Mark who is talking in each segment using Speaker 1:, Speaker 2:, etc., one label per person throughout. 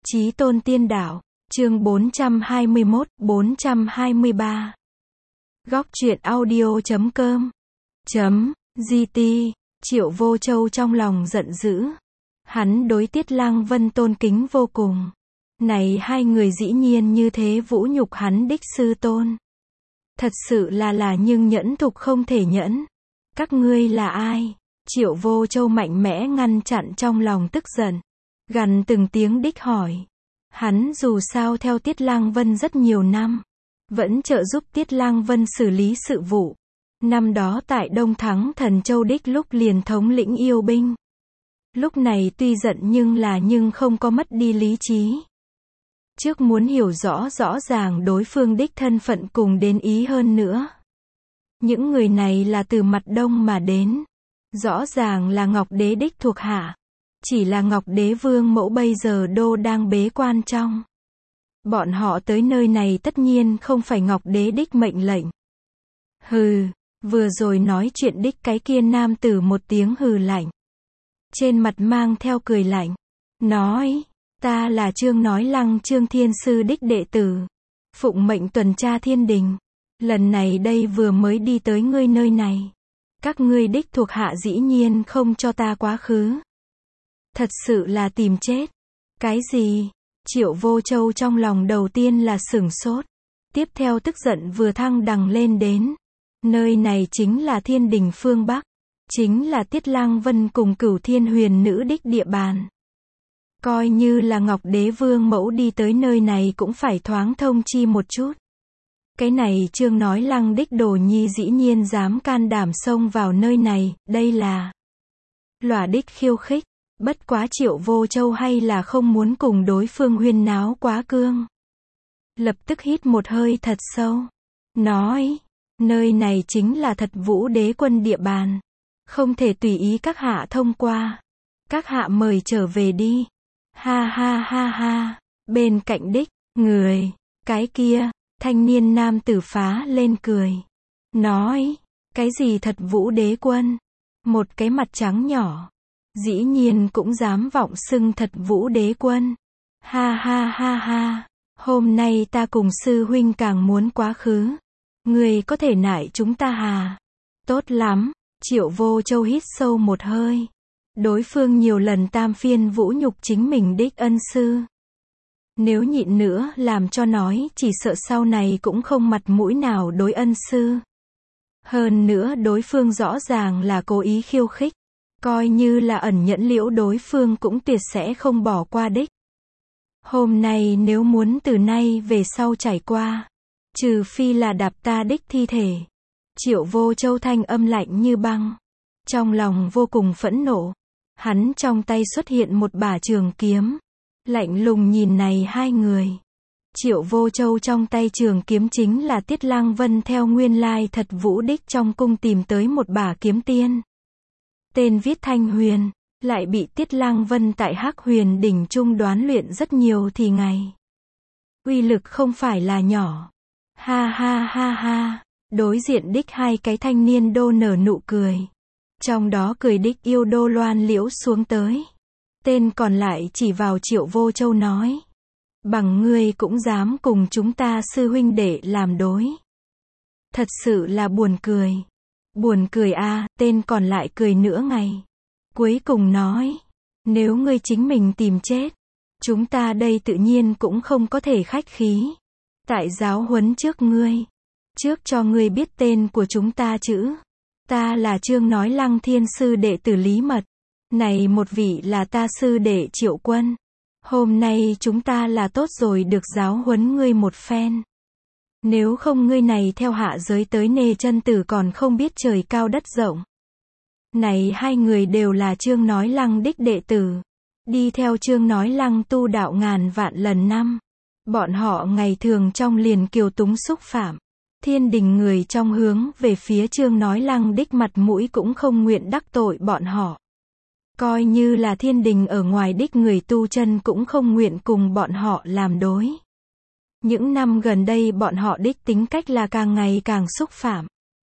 Speaker 1: Chí tôn tiên đạo, chương 421-423. Góc truyện audio.com .gt. Triệu Vô Châu trong lòng giận dữ. Hắn đối Tiết Lăng Vân tôn kính vô cùng. Này hai người dĩ nhiên như thế vũ nhục hắn đích sư tôn. Thật sự là nhưng nhẫn thục không thể nhẫn. Các ngươi là ai? Triệu Vô Châu mạnh mẽ ngăn chặn trong lòng tức giận. Gằn từng tiếng đích hỏi. Hắn dù sao theo Tiết Lăng Vân rất nhiều năm. Vẫn trợ giúp Tiết Lăng Vân xử lý sự vụ. Năm đó tại Đông Thắng Thần Châu đích lúc liền thống lĩnh yêu binh. Lúc này tuy giận nhưng không có mất đi lý trí. Trước muốn hiểu rõ ràng đối phương đích thân phận cùng đến ý hơn nữa. Những người này là từ mặt đông mà đến. Rõ ràng là Ngọc Đế đích thuộc hạ. Chỉ là Ngọc Đế Vương mẫu bây giờ đô đang bế quan trong. Bọn họ tới nơi này tất nhiên không phải Ngọc Đế đích mệnh lệnh. Hừ, vừa rồi nói chuyện đích cái kia nam tử một tiếng hừ lạnh. Trên mặt mang theo cười lạnh. Nói, ta là Trương Nói Lăng Trương Thiên Sư đích đệ tử. Phụng mệnh tuần tra thiên đình. Lần này đây vừa mới đi tới ngươi nơi này. Các ngươi đích thuộc hạ dĩ nhiên không cho ta quá khứ. Thật sự là tìm chết. Cái gì? Triệu Vô Châu trong lòng đầu tiên là sửng sốt. Tiếp theo tức giận vừa thăng đằng lên đến. Nơi này chính là thiên đình phương Bắc. Chính là Tiết Lăng Vân cùng Cửu Thiên Huyền Nữ đích địa bàn. Coi như là Ngọc Đế Vương mẫu đi tới nơi này cũng phải thoáng thông chi một chút. Cái này Trương Nói Lăng đích đồ nhi dĩ nhiên dám can đảm xông vào nơi này, đây là lòa đích khiêu khích. Bất quá Triệu Vô Châu hay là không muốn cùng đối phương huyên náo quá cương. Lập tức hít một hơi thật sâu. Nói, nơi này chính là Thật Vũ Đế quân địa bàn. Không thể tùy ý các hạ thông qua. Các hạ mời trở về đi. Ha ha ha ha. Bên cạnh đích, người, cái kia, thanh niên nam tử phá lên cười. Nói, cái gì Thật Vũ Đế quân? Một cái mặt trắng nhỏ. Dĩ nhiên cũng dám vọng xưng Thật Vũ Đế quân. Ha ha ha ha. Hôm nay ta cùng sư huynh càng muốn quá khứ. Người có thể nại chúng ta hà? Tốt lắm. Triệu Vô Châu hít sâu một hơi. Đối phương nhiều lần tam phiên vũ nhục chính mình đích ân sư. Nếu nhịn nữa làm cho nói chỉ sợ sau này cũng không mặt mũi nào đối ân sư. Hơn nữa đối phương rõ ràng là cố ý khiêu khích. Coi như là ẩn nhẫn liễu đối phương cũng tuyệt sẽ không bỏ qua đích. Hôm nay nếu muốn từ nay về sau trải qua. Trừ phi là đạp ta đích thi thể. Triệu Vô Châu thanh âm lạnh như băng. Trong lòng vô cùng phẫn nộ. Hắn trong tay xuất hiện một bả trường kiếm. Lạnh lùng nhìn này hai người. Triệu Vô Châu trong tay trường kiếm chính là Tiết Lăng Vân theo nguyên lai Thật Vũ đích trong cung tìm tới một bả kiếm tiên. Tên viết Thanh Huyền. Lại bị Tiết Lăng Vân tại Hắc Huyền đỉnh trung đoán luyện rất nhiều thì ngày. Uy lực không phải là nhỏ. Ha ha ha ha. Đối diện đích hai cái thanh niên đô nở nụ cười. Trong đó cười đích yêu đô loan liễu xuống tới. Tên còn lại chỉ vào Triệu Vô Châu nói. Bằng ngươi cũng dám cùng chúng ta sư huynh đệ làm đối. Thật sự là buồn cười. Buồn cười a. Tên còn lại cười nửa ngày. Cuối cùng nói. Nếu ngươi chính mình tìm chết. Chúng ta đây tự nhiên cũng không có thể khách khí. Tại giáo huấn trước ngươi. Trước cho ngươi biết tên của chúng ta chữ. Ta là Trương Nói Lăng Thiên Sư đệ tử Lý Mật. Này một vị là ta sư đệ Triệu Quân. Hôm nay chúng ta là tốt rồi được giáo huấn ngươi một phen. Nếu không ngươi này theo hạ giới tới nê chân tử còn không biết trời cao đất rộng. Này hai người đều là Trương Nói Lăng đích đệ tử. Đi theo Trương Nói Lăng tu đạo ngàn vạn lần năm. Bọn họ ngày thường trong liền kiều túng xúc phạm. Thiên đình người trong hướng về phía Trương Nói Lăng đích mặt mũi cũng không nguyện đắc tội bọn họ. Coi như là thiên đình ở ngoài đích người tu chân cũng không nguyện cùng bọn họ làm đối. Những năm gần đây bọn họ đích tính cách là càng ngày càng xúc phạm.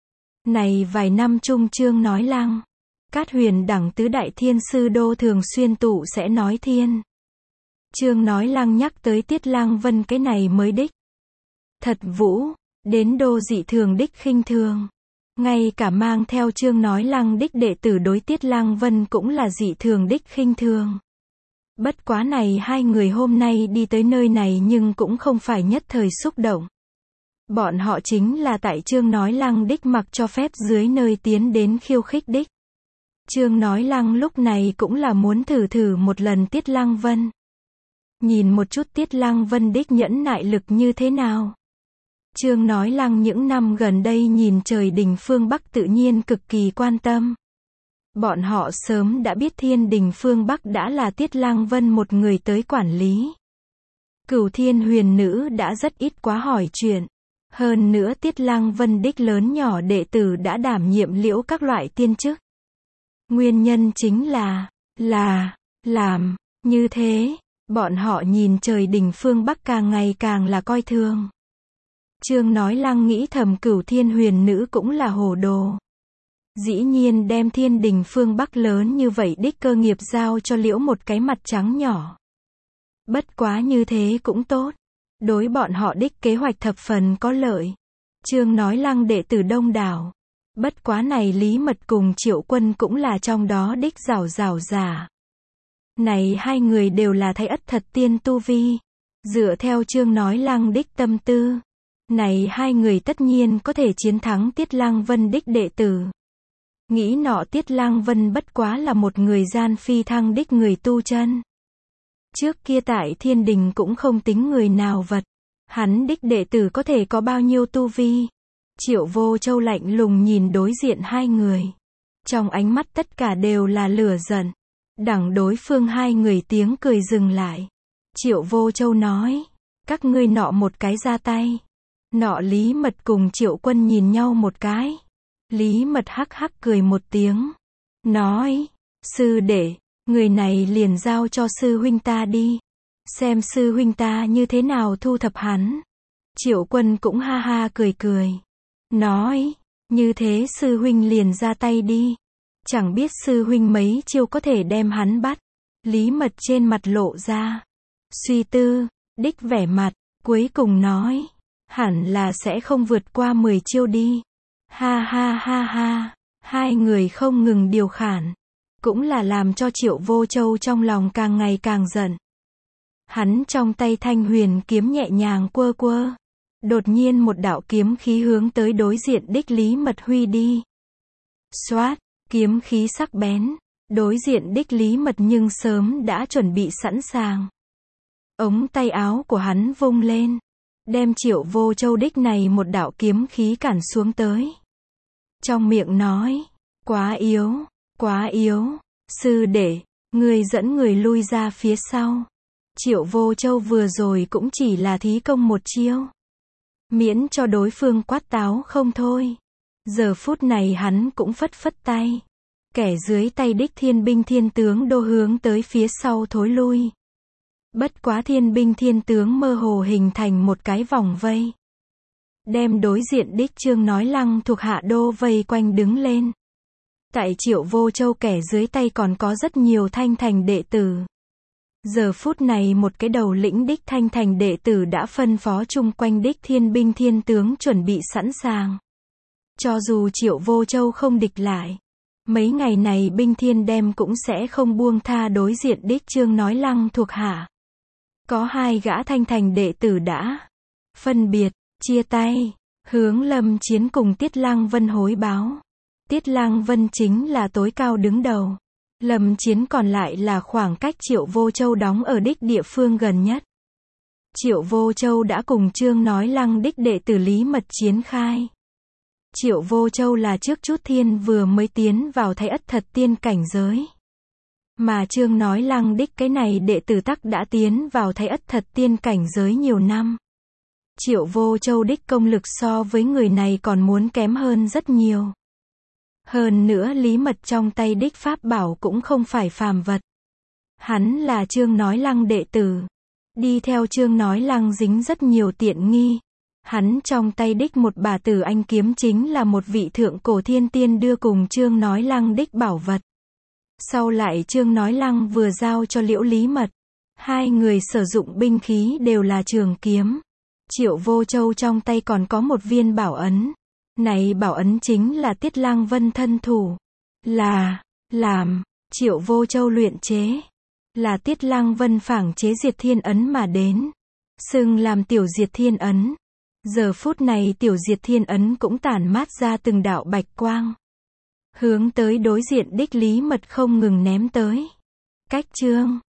Speaker 1: Này vài năm chung Trương Nói Lăng, Cát Huyền đẳng tứ đại thiên sư đô thường xuyên tụ sẽ nói thiên. Trương Nói Lăng nhắc tới Tiết Lang Vân cái này mới đích. Thật vũ, đến đô dị thường đích khinh thường. Ngay cả mang theo Trương Nói Lăng đích đệ tử đối Tiết Lang Vân cũng là dị thường đích khinh thường. Bất quá này hai người hôm nay đi tới nơi này nhưng cũng không phải nhất thời xúc động. Bọn họ chính là tại Trương Nói Lăng đích mặc cho phép dưới nơi tiến đến khiêu khích đích. Trương Nói Lăng lúc này cũng là muốn thử một lần Tiết Lang Vân. Nhìn một chút Tiết Lang Vân đích nhẫn nại lực như thế nào. Trương Nói Lăng những năm gần đây nhìn trời đình phương Bắc tự nhiên cực kỳ quan tâm. Bọn họ sớm đã biết Thiên Đình phương Bắc đã là Tiết Lang Vân một người tới quản lý. Cửu Thiên Huyền Nữ đã rất ít quá hỏi chuyện. Hơn nữa Tiết Lang Vân đích lớn nhỏ đệ tử đã đảm nhiệm liễu các loại tiên chức. Nguyên nhân chính là làm như thế, bọn họ nhìn trời đình phương Bắc càng ngày càng là coi thường. Trương Nói Lăng nghĩ thầm Cửu Thiên Huyền Nữ cũng là hồ đồ. Dĩ nhiên đem Thiên Đình phương Bắc lớn như vậy đích cơ nghiệp giao cho liễu một cái mặt trắng nhỏ. Bất quá như thế cũng tốt. Đối bọn họ đích kế hoạch thập phần có lợi. Trương Nói Lăng đệ tử đông đảo. Bất quá này Lý Mật cùng Triệu Quân cũng là trong đó đích rảo giả. Này hai người đều là thái ất thật tiên tu vi. Dựa theo Trương Nói Lăng đích tâm tư. Này hai người tất nhiên có thể chiến thắng Tiết Lang Vân đích đệ tử. Nghĩ nọ Tiết Lang Vân bất quá là một người gian phi thăng đích người tu chân. Trước kia tại Thiên Đình cũng không tính người nào vật. Hắn đích đệ tử có thể có bao nhiêu tu vi. Triệu Vô Châu lạnh lùng nhìn đối diện hai người. Trong ánh mắt tất cả đều là lửa giận. Đẳng đối phương hai người tiếng cười dừng lại. Triệu Vô Châu nói. Các ngươi nọ một cái ra tay. Nọ Lý Mật cùng Triệu Quân nhìn nhau một cái. Lý Mật hắc hắc cười một tiếng. Nói. Sư đệ. Người này liền giao cho sư huynh ta đi. Xem sư huynh ta như thế nào thu thập hắn. Triệu Quân cũng ha ha cười. Nói. Như thế sư huynh liền ra tay đi. Chẳng biết sư huynh mấy chiêu có thể đem hắn bắt. Lý Mật trên mặt lộ ra. Suy tư. Đích vẻ mặt. Cuối cùng nói. Hẳn là sẽ không vượt qua 10 chiêu đi. Ha. Hai người không ngừng điều khản. Cũng là làm cho Triệu Vô Châu trong lòng càng ngày càng giận. Hắn trong tay thanh huyền kiếm nhẹ nhàng quơ. Đột nhiên một đạo kiếm khí hướng tới đối diện đích Lý Mật huy đi. Xoát, kiếm khí sắc bén. Đối diện đích Lý Mật nhưng sớm đã chuẩn bị sẵn sàng. Ống tay áo của hắn vung lên. Đem Triệu Vô Châu đích này một đạo kiếm khí cản xuống tới. Trong miệng nói. Quá yếu. Sư đệ, người dẫn người lui ra phía sau. Triệu Vô Châu vừa rồi cũng chỉ là thí công một chiêu. Miễn cho đối phương quát táo không thôi. Giờ phút này hắn cũng phất tay. Kẻ dưới tay đích thiên binh thiên tướng đô hướng tới phía sau thối lui. Bất quá thiên binh thiên tướng mơ hồ hình thành một cái vòng vây. Đem đối diện đích Trương Nói Lăng thuộc hạ đô vây quanh đứng lên. Tại Triệu Vô Châu kẻ dưới tay còn có rất nhiều thanh thành đệ tử. Giờ phút này một cái đầu lĩnh đích thanh thành đệ tử đã phân phó chung quanh đích thiên binh thiên tướng chuẩn bị sẵn sàng. Cho dù Triệu Vô Châu không địch lại. Mấy ngày này binh thiên đem cũng sẽ không buông tha đối diện đích Trương Nói Lăng thuộc hạ. Có hai gã thanh thành đệ tử đã phân biệt, chia tay, hướng Lâm Chiến cùng Tiết Lang Vân hối báo. Tiết Lang Vân chính là tối cao đứng đầu. Lâm Chiến còn lại là khoảng cách Triệu Vô Châu đóng ở đích địa phương gần nhất. Triệu Vô Châu đã cùng Trương Nói Lăng đích đệ tử Lý Mật chiến khai. Triệu Vô Châu là trước chút thiên vừa mới tiến vào thái ất thật tiên cảnh giới. Mà Trương Nói Lăng đích cái này đệ tử tắc đã tiến vào thái ất thật tiên cảnh giới nhiều năm. Triệu Vô Châu đích công lực so với người này còn muốn kém hơn rất nhiều. Hơn nữa Lý Mật trong tay đích pháp bảo cũng không phải phàm vật. Hắn là Trương Nói Lăng đệ tử. Đi theo Trương Nói Lăng dính rất nhiều tiện nghi. Hắn trong tay đích một bả Tử Anh kiếm chính là một vị thượng cổ thiên tiên đưa cùng Trương Nói Lăng đích bảo vật. Sau lại Trương Nói Lăng vừa giao cho liễu Lý Mật. Hai người sử dụng binh khí đều là trường kiếm. Triệu Vô Châu trong tay còn có một viên bảo ấn. Này bảo ấn chính là Tiết Lăng Vân thân thủ. Làm, Triệu Vô Châu luyện chế. Là Tiết Lăng Vân phảng chế Diệt Thiên ấn mà đến. Xưng làm Tiểu Diệt Thiên ấn. Giờ phút này Tiểu Diệt Thiên ấn cũng tản mát ra từng đạo bạch quang. Hướng tới đối diện đích Lý Mật không ngừng ném tới. Cách chương